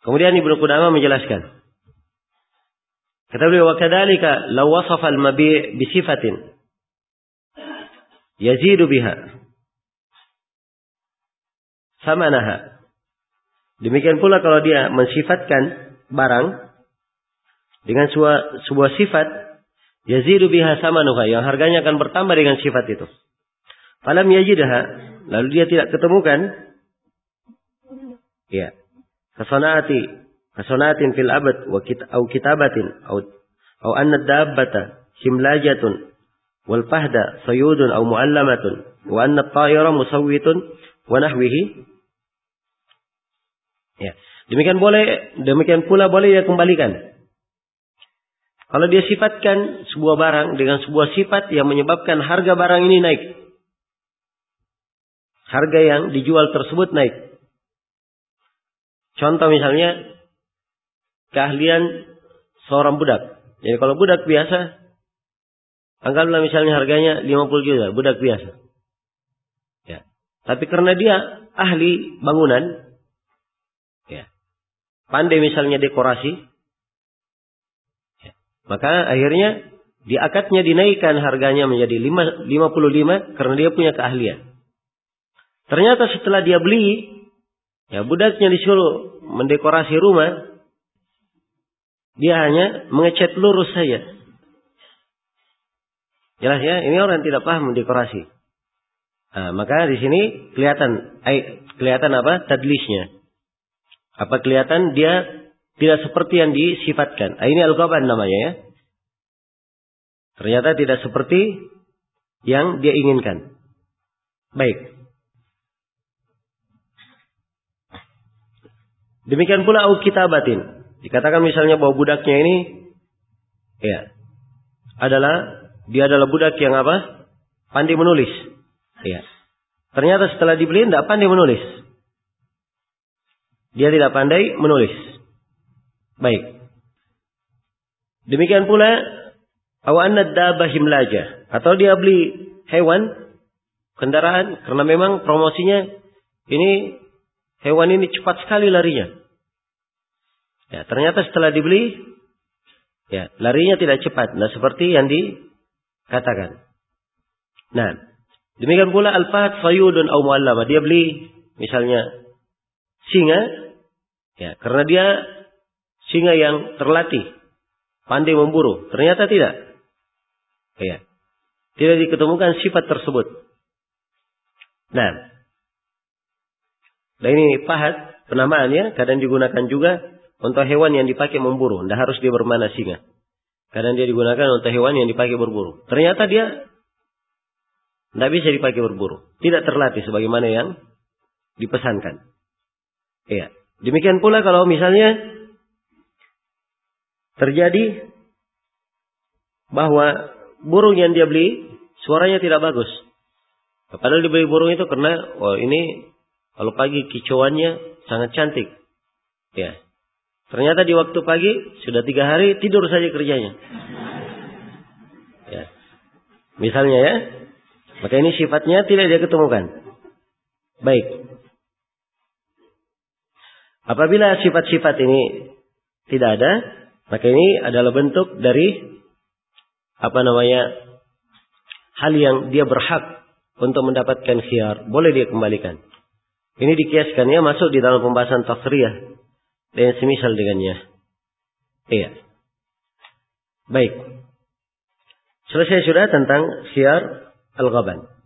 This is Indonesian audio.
Kemudian Ibnu Qudamah menjelaskan. Kata beliau, wa kadzalika law wasafa al-mabi' bi sifatin yazidu biha samanaha. Demikian pula kalau dia mensifatkan barang dengan sebuah sifat yazidu biha samanuha, yang harganya akan bertambah dengan sifat itu. Falam yajidha, lalu dia tidak ketemukan ya kasanatin fil abad au kitabatin au anna dabbata himlajatun wal fahda sayudun au muallamatun wa anna at-tayra musawwitun wa nahwihi. Ya, demikian pula boleh dia kembalikan. Kalau dia sifatkan sebuah barang dengan sebuah sifat yang menyebabkan harga barang ini naik. Harga yang dijual tersebut naik. Contoh misalnya keahlian seorang budak. Jadi kalau budak biasa, anggaplah misalnya harganya 50 juta, budak biasa. Ya. Tapi karena dia ahli bangunan, ya, pandai misalnya dekorasi, ya, maka akhirnya di akadnya dinaikkan harganya menjadi 55 karena dia punya keahlian. Ternyata setelah dia beli, ya, budaknya disuruh mendekorasi rumah, dia hanya mengecat lurus saja. Jelas ya, ini orang tidak paham mendekorasi. Nah, maka di sini kelihatan apa? Tadlisnya. Apa kelihatan dia tidak seperti yang disifatkan. Ini al-ghaban namanya ya. Ternyata tidak seperti yang dia inginkan. Baik. Demikian pula au kitabatin. Dikatakan misalnya bahwa budaknya ini ya dia adalah budak yang apa? Pandai menulis. Ya. Ternyata setelah dibeli tidak pandai menulis. Dia tidak pandai menulis. Baik. Demikian pula aw anna dabbah himlaja, atau dia beli hewan kendaraan karena memang promosinya ini hewan ini cepat sekali larinya. Ya, ternyata setelah dibeli, ya, larinya tidak cepat. Nah, seperti yang dikatakan. Nah, demikian pula al-fahd sayudun aw muallama. Dia beli misalnya singa, ya, karena dia singa yang terlatih, pandai memburu. Ternyata tidak. Ya, tidak diketemukan sifat tersebut. Nah, dan ini fahd penamaannya kadang digunakan juga untuk hewan yang dipakai memburu. Tidak harus dia bermana singa. Kadang dia digunakan untuk hewan yang dipakai berburu. Ternyata dia tidak bisa dipakai berburu. Tidak terlatih sebagaimana yang dipesankan. Iya. Demikian pula kalau misalnya terjadi bahwa burung yang dia beli suaranya tidak bagus. Padahal dibeli burung itu karena ini kalau pagi kicauannya sangat cantik. Ya. Ternyata di waktu pagi sudah 3 hari tidur saja kerjanya. Ya. Misalnya ya. Maka ini sifatnya tidak dia ketemukan. Baik. Apabila sifat-sifat ini tidak ada, maka ini adalah bentuk dari hal yang dia berhak untuk mendapatkan khiyar. Boleh dia kembalikan. Ini dikiaskannya masuk di dalam pembahasan tasriyah dan semisal dengannya. Iya. Baik. Selesai sudah tentang khiyar al-ghaban.